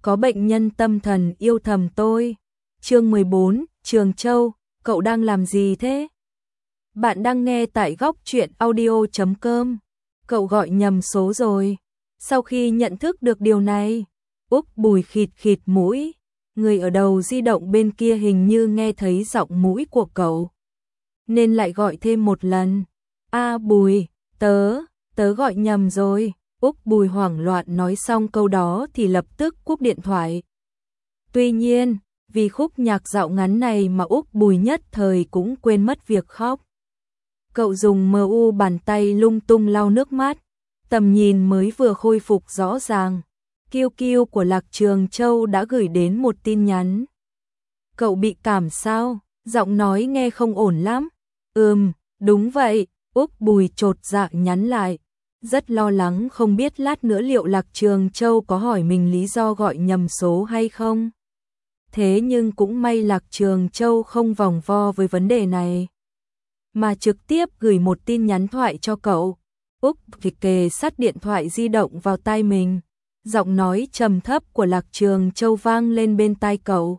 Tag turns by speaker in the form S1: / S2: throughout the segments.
S1: có bệnh nhân tâm thần yêu thầm tôi. Chương 14, Trường Châu, cậu đang làm gì thế? Bạn đang nghe tại góc truyện audio.com. Cậu gọi nhầm số rồi. Sau khi nhận thức được điều này, Úc Bùi khịt khịt mũi. Người ở đầu di động bên kia hình như nghe thấy giọng mũi của cậu, nên lại gọi thêm một lần. Bùi, tớ gọi nhầm rồi. Úc Bùi hoảng loạn nói xong câu đó thì lập tức cúp điện thoại. Tuy nhiên, vì khúc nhạc dạo ngắn này mà Úc Bùi nhất thời cũng quên mất việc khóc. Cậu dùng MU bàn tay lung tung lau nước mắt, tầm nhìn mới vừa khôi phục rõ ràng. QQ của Lạc Trường Châu đã gửi đến một tin nhắn. Cậu bị cảm sao? Giọng nói nghe không ổn lắm. Đúng vậy, Úc Bùi chột dạ nhắn lại. Rất lo lắng không biết lát nữa liệu Lạc Trường Châu có hỏi mình lý do gọi nhầm số hay không. Thế nhưng cũng may Lạc Trường Châu không vòng vo với vấn đề này, mà trực tiếp gửi một tin nhắn thoại cho cậu. Úc kề sát điện thoại di động vào tai mình. Giọng nói trầm thấp của Lạc Trường Châu vang lên bên tai cậu.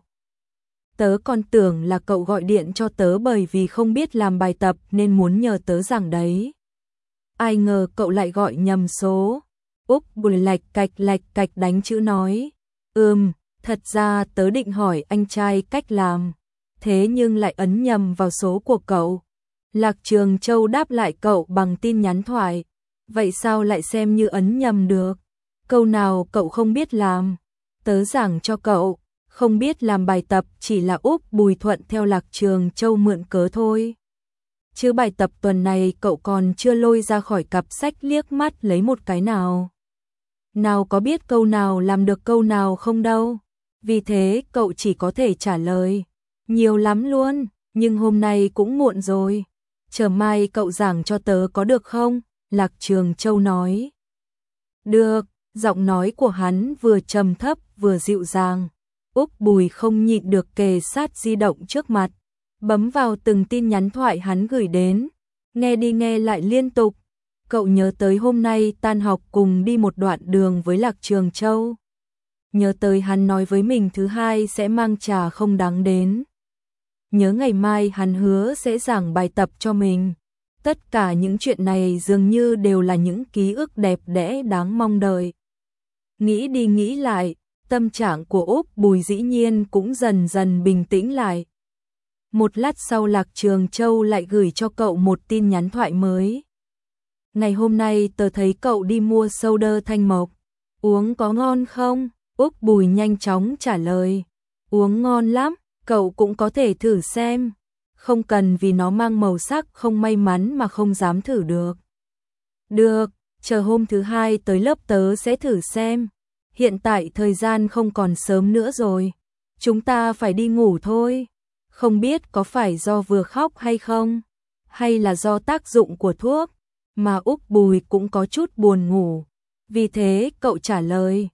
S1: Tớ còn tưởng là cậu gọi điện cho tớ bởi vì không biết làm bài tập nên muốn nhờ tớ giảng đấy. Ai ngờ cậu lại gọi nhầm số. Úc Bùi lạch cạch đánh chữ nói. Thật ra tớ định hỏi anh trai cách làm, thế nhưng lại ấn nhầm vào số của cậu. Lạc Trường Châu đáp lại cậu bằng tin nhắn thoại. Vậy sao lại xem như ấn nhầm được? Câu nào cậu không biết làm, tớ giảng cho cậu. Không biết làm bài tập chỉ là Úc Bùi thuận theo Lạc Trường Châu mượn cớ thôi. Chứ bài tập tuần này cậu còn chưa lôi ra khỏi cặp sách liếc mắt lấy một cái nào. Nào có biết câu nào làm được câu nào không đâu. Vì thế cậu chỉ có thể trả lời. Nhiều lắm luôn, nhưng hôm nay cũng muộn rồi. Chờ mai cậu giảng cho tớ có được không? Lạc Trường Châu nói. Được, giọng nói của hắn vừa trầm thấp vừa dịu dàng. Úc Bùi không nhịn được kề sát di động trước mặt, bấm vào từng tin nhắn thoại hắn gửi đến, nghe đi nghe lại liên tục. Cậu nhớ tới hôm nay tan học cùng đi một đoạn đường với Lạc Trường Châu. Nhớ tới hắn nói với mình thứ hai sẽ mang trà không đáng đến. Nhớ ngày mai hắn hứa sẽ giảng bài tập cho mình. Tất cả những chuyện này dường như đều là những ký ức đẹp đẽ đáng mong đợi. Nghĩ đi nghĩ lại, tâm trạng của Úc Bùi dĩ nhiên cũng dần dần bình tĩnh lại. Một lát sau Lạc Trường Châu lại gửi cho cậu một tin nhắn thoại mới. Ngày hôm nay tớ thấy cậu đi mua soda Thanh Mộc. Uống có ngon không? Úc Bùi nhanh chóng trả lời. Uống ngon lắm, cậu cũng có thể thử xem. Không cần vì nó mang màu sắc không may mắn mà không dám thử được. Được, chờ hôm thứ hai tới lớp tớ sẽ thử xem. Hiện tại thời gian không còn sớm nữa rồi. Chúng ta phải đi ngủ thôi. Không biết có phải do vừa khóc hay không? Hay là do tác dụng của thuốc? Mà Úc Bùi cũng có chút buồn ngủ. Vì thế cậu trả lời.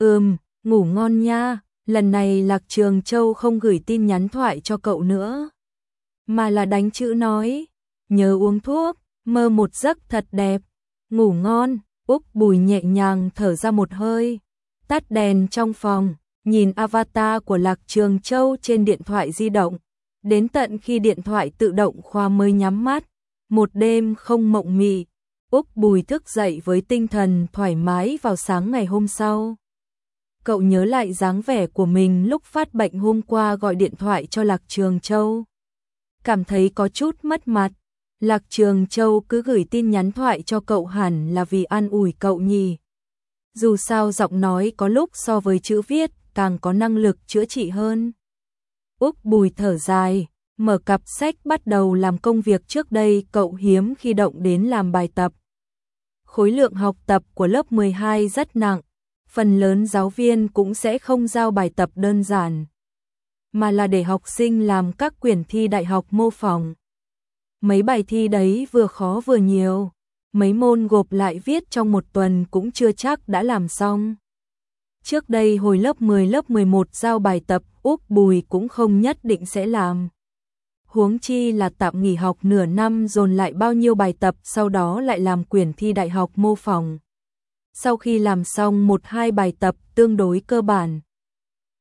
S1: Ngủ ngon nha. Lần này Lạc Trường Châu không gửi tin nhắn thoại cho cậu nữa, mà là đánh chữ nói. Nhớ uống thuốc, mơ một giấc thật đẹp. Ngủ ngon. Úc Bùi nhẹ nhàng thở ra một hơi. Tắt đèn trong phòng, nhìn avatar của Lạc Trường Châu trên điện thoại di động. Đến tận khi điện thoại tự động khóa mới nhắm mắt. Một đêm không mộng mị, Úc Bùi thức dậy với tinh thần thoải mái vào sáng ngày hôm sau. Cậu nhớ lại dáng vẻ của mình lúc phát bệnh hôm qua gọi điện thoại cho Lạc Trường Châu. Cảm thấy có chút mất mặt. Lạc Trường Châu cứ gửi tin nhắn thoại cho cậu hẳn là vì an ủi cậu nhỉ. Dù sao giọng nói có lúc so với chữ viết càng có năng lực chữa trị hơn. Úc Bùi thở dài, mở cặp sách bắt đầu làm công việc trước đây cậu hiếm khi động đến làm bài tập. Khối lượng học tập của lớp 12 rất nặng, phần lớn giáo viên cũng sẽ không giao bài tập đơn giản, mà là để học sinh làm các quyển thi đại học mô phỏng. Mấy bài thi đấy vừa khó vừa nhiều, mấy môn gộp lại viết trong một tuần cũng chưa chắc đã làm xong. Trước đây hồi lớp 10 lớp 11 giao bài tập Úc Bùi cũng không nhất định sẽ làm. Huống chi là tạm nghỉ học nửa năm dồn lại bao nhiêu bài tập sau đó lại làm quyển thi đại học mô phỏng. Sau khi làm xong 1-2 bài tập tương đối cơ bản,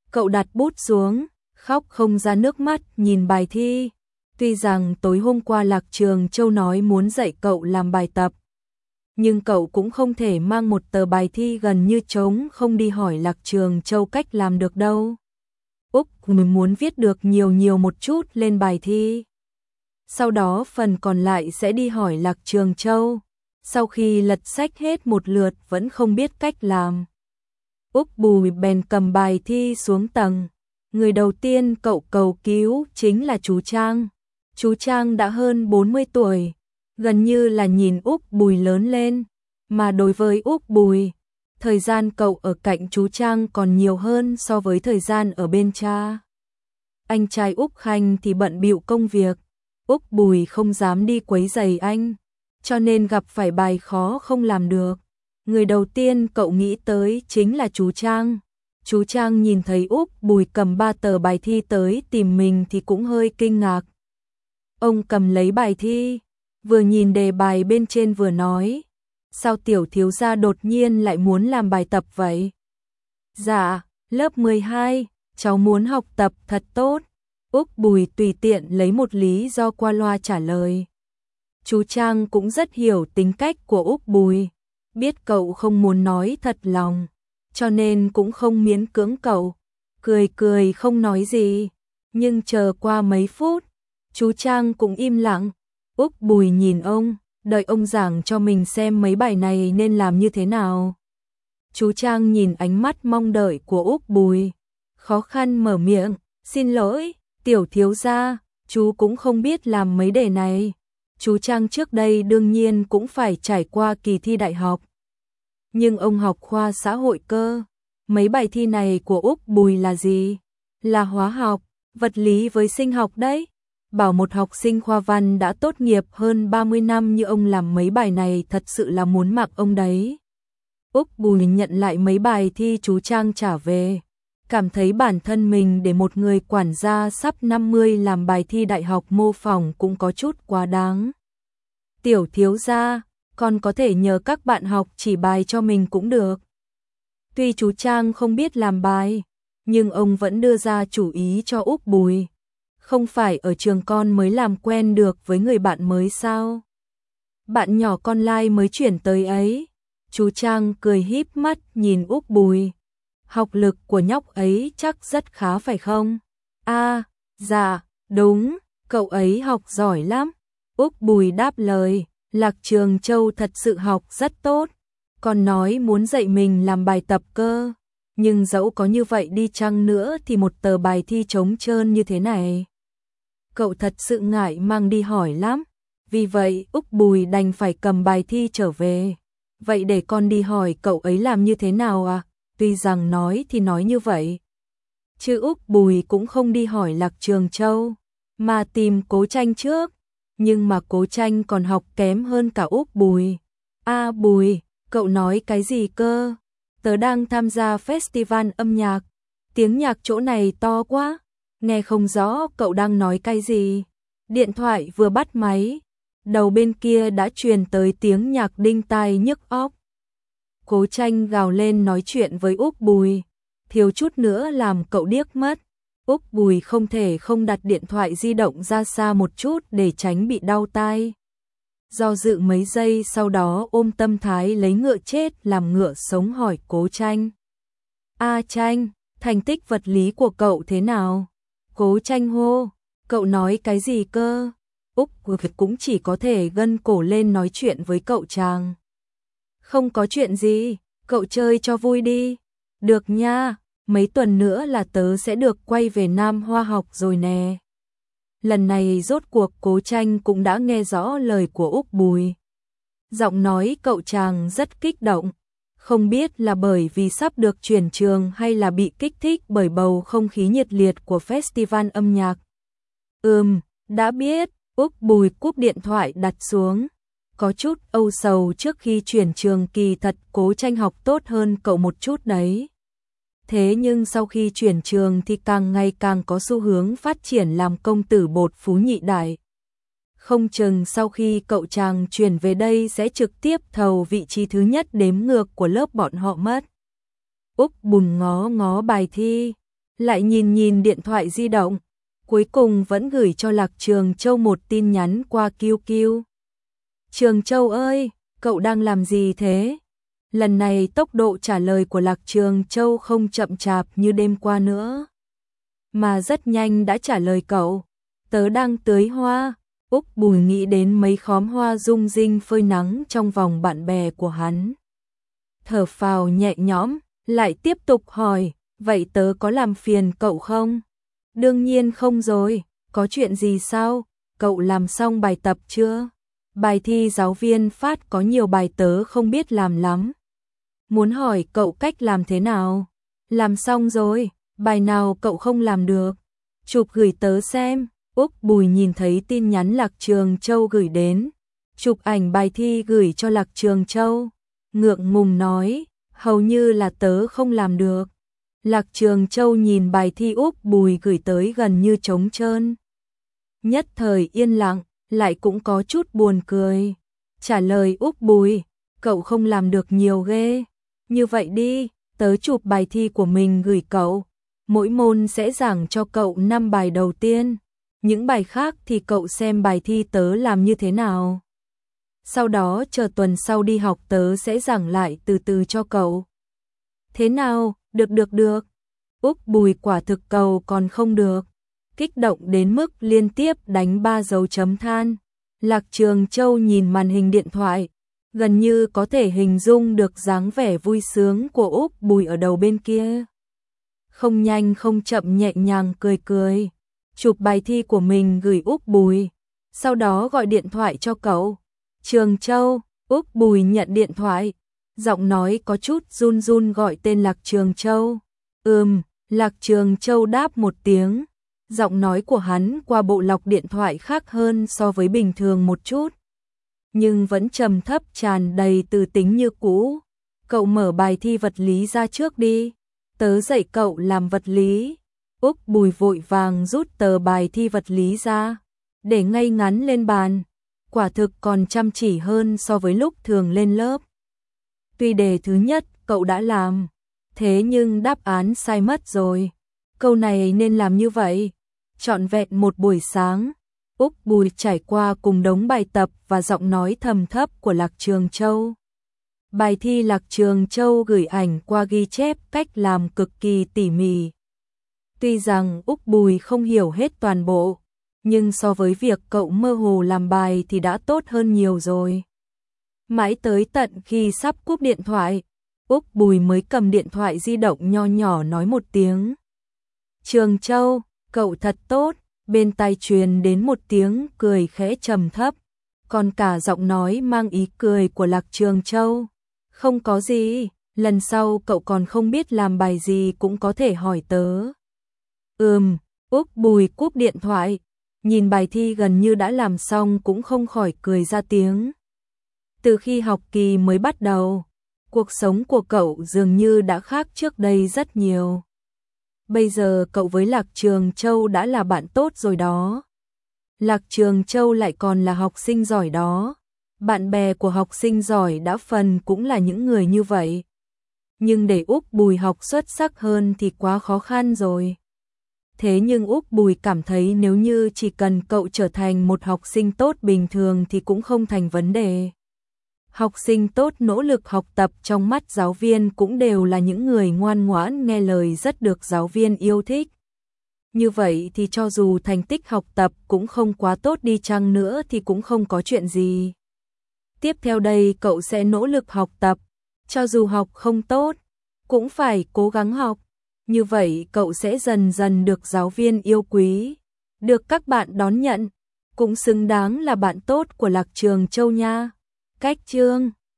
S1: Cậu đặt bút xuống, khóc không ra nước mắt nhìn bài thi. Tuy rằng tối hôm qua Lạc Trường Châu nói muốn dạy cậu làm bài tập, nhưng cậu cũng không thể mang một tờ bài thi gần như trống không đi hỏi Lạc Trường Châu cách làm được đâu. Úc mình muốn viết được nhiều một chút lên bài thi. Sau đó phần còn lại sẽ đi hỏi Lạc Trường Châu. Sau khi lật sách hết một lượt vẫn không biết cách làm, Úc Bùi bèn cầm bài thi xuống tầng. Người đầu tiên cậu cầu cứu chính là chú Trang. Chú Trang đã hơn 40 tuổi, gần như là nhìn Úc Bùi lớn lên, mà đối với Úc Bùi, thời gian cậu ở cạnh chú Trang còn nhiều hơn so với thời gian ở bên cha. Anh trai Úc Khanh thì bận bịu công việc, Úc Bùi không dám đi quấy rầy anh, cho nên gặp phải bài khó không làm được. Người đầu tiên cậu nghĩ tới chính là chú Trang. Chú Trang nhìn thấy Úc Bùi cầm 3 tờ bài thi tới tìm mình thì cũng hơi kinh ngạc. Ông cầm lấy bài thi, vừa nhìn đề bài bên trên vừa nói, sao tiểu thiếu gia đột nhiên lại muốn làm bài tập vậy? Dạ, lớp 12, cháu muốn học tập thật tốt. Úc Bùi tùy tiện lấy một lý do qua loa trả lời. Chú Trang cũng rất hiểu tính cách của Úc Bùi, biết cậu không muốn nói thật lòng, cho nên cũng không miễn cưỡng cậu, cười không nói gì. Nhưng chờ qua mấy phút, chú Trang cũng im lặng. Úc Bùi nhìn ông, đợi ông giảng cho mình xem mấy bài này nên làm như thế nào. Chú Trang nhìn ánh mắt mong đợi của Úc Bùi, khó khăn mở miệng, xin lỗi, tiểu thiếu gia, chú cũng không biết làm mấy đề này. Chú Trang trước đây đương nhiên cũng phải trải qua kỳ thi đại học, nhưng ông học khoa xã hội cơ. Mấy bài thi này của Úc Bùi là gì? Là hóa học, vật lý với sinh học đấy. Bảo một học sinh khoa văn đã tốt nghiệp hơn 30 năm như ông làm mấy bài này thật sự là muốn mặc ông đấy. Úc Bùi nhận lại mấy bài thi chú Trang trả về, cảm thấy bản thân mình để một người quản gia sắp 50 làm bài thi đại học mô phỏng cũng có chút quá đáng. Tiểu thiếu gia, con có thể nhờ các bạn học chỉ bài cho mình cũng được. Tuy chú Trang không biết làm bài, nhưng ông vẫn đưa ra chủ ý cho Úc Bùi. Không phải ở trường con mới làm quen được với người bạn mới sao? Bạn nhỏ con lai mới chuyển tới ấy. Chú Trang cười híp mắt nhìn Úc Bùi. Học lực của nhóc ấy chắc rất khá phải không? À, dạ, đúng, cậu ấy học giỏi lắm. Úc Bùi đáp lời, Lạc Trường Châu thật sự học rất tốt. Còn nói muốn dạy mình làm bài tập cơ. Nhưng dẫu có như vậy đi chăng nữa thì một tờ bài thi trống trơn như thế này, cậu thật sự ngại mang đi hỏi lắm. Vì vậy Úc Bùi đành phải cầm bài thi trở về. Vậy để con đi hỏi cậu ấy làm như thế nào à? Tuy rằng nói thì nói như vậy, chứ Úc Bùi cũng không đi hỏi Lạc Trường Châu, mà tìm Cố Tranh trước. Nhưng mà Cố Tranh còn học kém hơn cả Úc Bùi. À Bùi, cậu nói cái gì cơ? Tớ đang tham gia festival âm nhạc. Tiếng nhạc chỗ này to quá, nghe không rõ cậu đang nói cái gì. Điện thoại vừa bắt máy, đầu bên kia đã truyền tới tiếng nhạc đinh tai nhức óc. Cố Tranh gào lên nói chuyện với Úc Bùi, thiếu chút nữa làm cậu điếc mất. Úc Bùi không thể không đặt điện thoại di động ra xa một chút để tránh bị đau tai. Do dự mấy giây sau đó ôm tâm thái lấy ngựa chết làm ngựa sống hỏi Cố Tranh. A Tranh, thành tích vật lý của cậu thế nào? Cố Tranh hô, cậu nói cái gì cơ? Úc cũng chỉ có thể gân cổ lên nói chuyện với cậu chàng. Không có chuyện gì, cậu chơi cho vui đi. Được nha, mấy tuần nữa là tớ sẽ được quay về Nam Hoa học rồi nè. Lần này rốt cuộc Cố Tranh cũng đã nghe rõ lời của Úc Bùi. Giọng nói cậu chàng rất kích động, không biết là bởi vì sắp được chuyển trường hay là bị kích thích bởi bầu không khí nhiệt liệt của festival âm nhạc. Đã biết. Úc Bùi cúp điện thoại đặt xuống. Có chút âu sầu trước khi chuyển trường, kỳ thật Cố Tranh học tốt hơn cậu một chút đấy. Thế nhưng sau khi chuyển trường thì càng ngày càng có xu hướng phát triển làm công tử bột phú nhị đại. Không chừng sau khi cậu chàng chuyển về đây sẽ trực tiếp thầu vị trí thứ nhất đếm ngược của lớp bọn họ mất. Úc Bùi ngó ngó bài thi, lại nhìn nhìn điện thoại di động, cuối cùng vẫn gửi cho Lạc Trường Châu một tin nhắn qua QQ. Trường Châu ơi, cậu đang làm gì thế? Lần này tốc độ trả lời của Lạc Trường Châu không chậm chạp như đêm qua nữa, mà rất nhanh đã trả lời cậu. Tớ đang tưới hoa. Úc Bùi nghĩ đến mấy khóm hoa rung rinh phơi nắng trong vòng bạn bè của hắn. Thở phào nhẹ nhõm, lại tiếp tục hỏi, vậy tớ có làm phiền cậu không? Đương nhiên không rồi, có chuyện gì sao? Cậu làm xong bài tập chưa? Bài thi giáo viên phát có nhiều bài tớ không biết làm lắm. Muốn hỏi cậu cách làm thế nào? Làm xong rồi, bài nào cậu không làm được? Chụp gửi tớ xem. Úc Bùi nhìn thấy tin nhắn Lạc Trường Châu gửi đến, chụp ảnh bài thi gửi cho Lạc Trường Châu, ngượng ngùng nói, hầu như là tớ không làm được. Lạc Trường Châu nhìn bài thi Úc Bùi gửi tới gần như trống trơn. Nhất thời yên lặng, lại cũng có chút buồn cười. Trả lời Úc Bùi, cậu không làm được nhiều ghê. Như vậy đi, tớ chụp bài thi của mình gửi cậu, mỗi môn sẽ giảng cho cậu 5 bài đầu tiên. Những bài khác thì cậu xem bài thi tớ làm như thế nào. Sau đó chờ tuần sau đi học tớ sẽ giảng lại từ từ cho cậu. Thế nào, được. Úc Bùi quả thực cầu còn không được. Kích động đến mức liên tiếp đánh 3 dấu chấm than. Lạc Trường Châu nhìn màn hình điện thoại, gần như có thể hình dung được dáng vẻ vui sướng của Úc Bùi ở đầu bên kia. Không nhanh không chậm nhẹ nhàng cười. Chụp bài thi của mình gửi Úc Bùi, sau đó gọi điện thoại cho cậu. Trường Châu. Úc Bùi nhận điện thoại, giọng nói có chút run run gọi tên Lạc Trường Châu. Lạc Trường Châu đáp một tiếng, giọng nói của hắn qua bộ lọc điện thoại khác hơn so với bình thường một chút, nhưng vẫn trầm thấp tràn đầy từ tính như cũ. Cậu mở bài thi vật lý ra trước đi, tớ dạy cậu làm vật lý. Úc Bùi vội vàng rút tờ bài thi vật lý ra, để ngay ngắn lên bàn, quả thực còn chăm chỉ hơn so với lúc thường lên lớp. Tuy đề thứ nhất cậu đã làm, thế nhưng đáp án sai mất rồi. Câu này nên làm như vậy. Trọn vẹn một buổi sáng, Úc Bùi trải qua cùng đống bài tập và giọng nói trầm thấp của Lạc Trường Châu. Bài thi Lạc Trường Châu gửi ảnh qua ghi chép cách làm cực kỳ tỉ mỉ. Tuy rằng Úc Bùi không hiểu hết toàn bộ, nhưng so với việc cậu mơ hồ làm bài thì đã tốt hơn nhiều rồi. Mãi tới tận khi sắp cúp điện thoại, Úc Bùi mới cầm điện thoại di động nho nhỏ nói một tiếng. Trường Châu, cậu thật tốt. Bên tai truyền đến một tiếng cười khẽ trầm thấp, còn cả giọng nói mang ý cười của Lạc Trường Châu. Không có gì, lần sau cậu còn không biết làm bài gì cũng có thể hỏi tớ. Úc Bùi cúp điện thoại, nhìn bài thi gần như đã làm xong cũng không khỏi cười ra tiếng. Từ khi học kỳ mới bắt đầu, cuộc sống của cậu dường như đã khác trước đây rất nhiều. Bây giờ cậu với Lạc Trường Châu đã là bạn tốt rồi đó. Lạc Trường Châu lại còn là học sinh giỏi đó. Bạn bè của học sinh giỏi đã phần cũng là những người như vậy. Nhưng để Úc Bùi học xuất sắc hơn thì quá khó khăn rồi. Thế nhưng Úc Bùi cảm thấy nếu như chỉ cần cậu trở thành một học sinh tốt bình thường thì cũng không thành vấn đề. Học sinh tốt nỗ lực học tập trong mắt giáo viên cũng đều là những người ngoan ngoãn nghe lời rất được giáo viên yêu thích. Như vậy thì cho dù thành tích học tập cũng không quá tốt đi chăng nữa thì cũng không có chuyện gì. Tiếp theo đây cậu sẽ nỗ lực học tập, cho dù học không tốt, cũng phải cố gắng học. Như vậy cậu sẽ dần dần được giáo viên yêu quý, được các bạn đón nhận, cũng xứng đáng là bạn tốt của Lạc Trường Châu nha. Cách chương